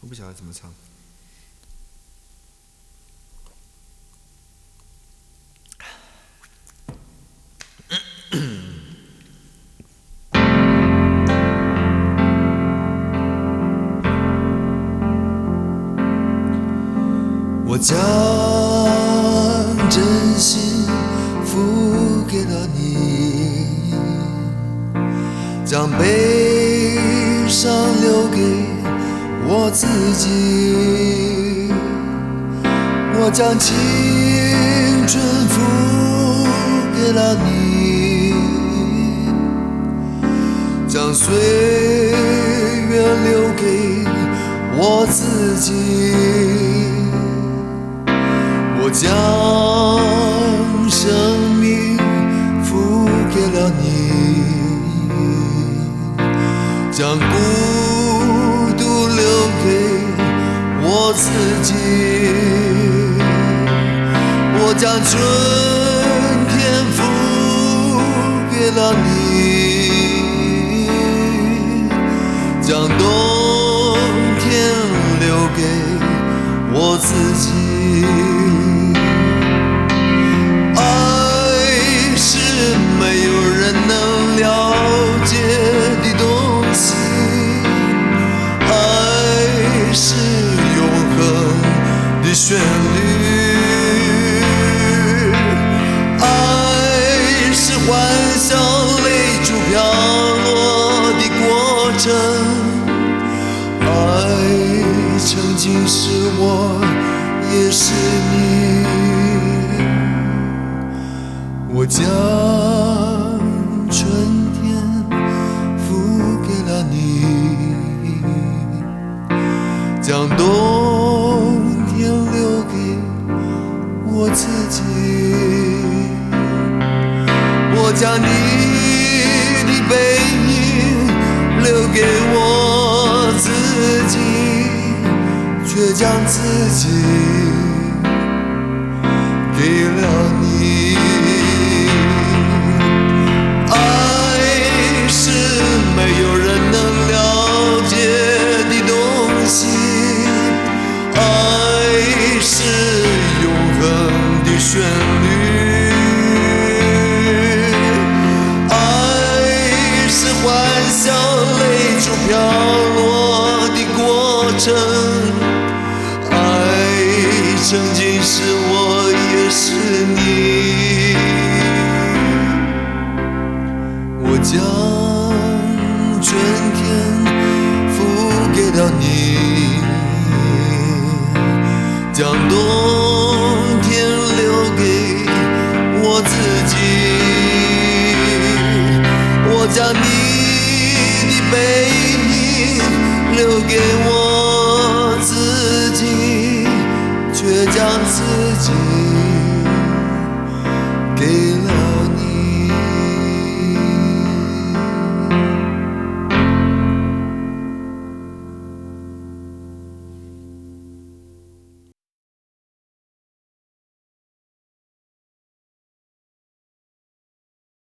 不晓得怎么唱。我将真心付给了你，将悲伤留给我自己，我将青春付给了你，将岁月留给我自己，我将生命付给了你，将孤独留给我自己，我将春天付给了你，将冬天留给我自己。爱是没有人能了解的东西，爱是永恒的旋律，爱是幻想泪珠飘落的过程，爱曾经是我也是你，我将春天付给了你，将冬天留给我自己，我将你的背影留给我自己，却将自己给了你。爱是没有人能了解的东西，爱是永恒的旋律，爱是幻想泪珠飘落的过程，爱曾经是我也是你，我将春天付给了你，将冬天留给我自己，我将你的背影留给我自己，却将自己给了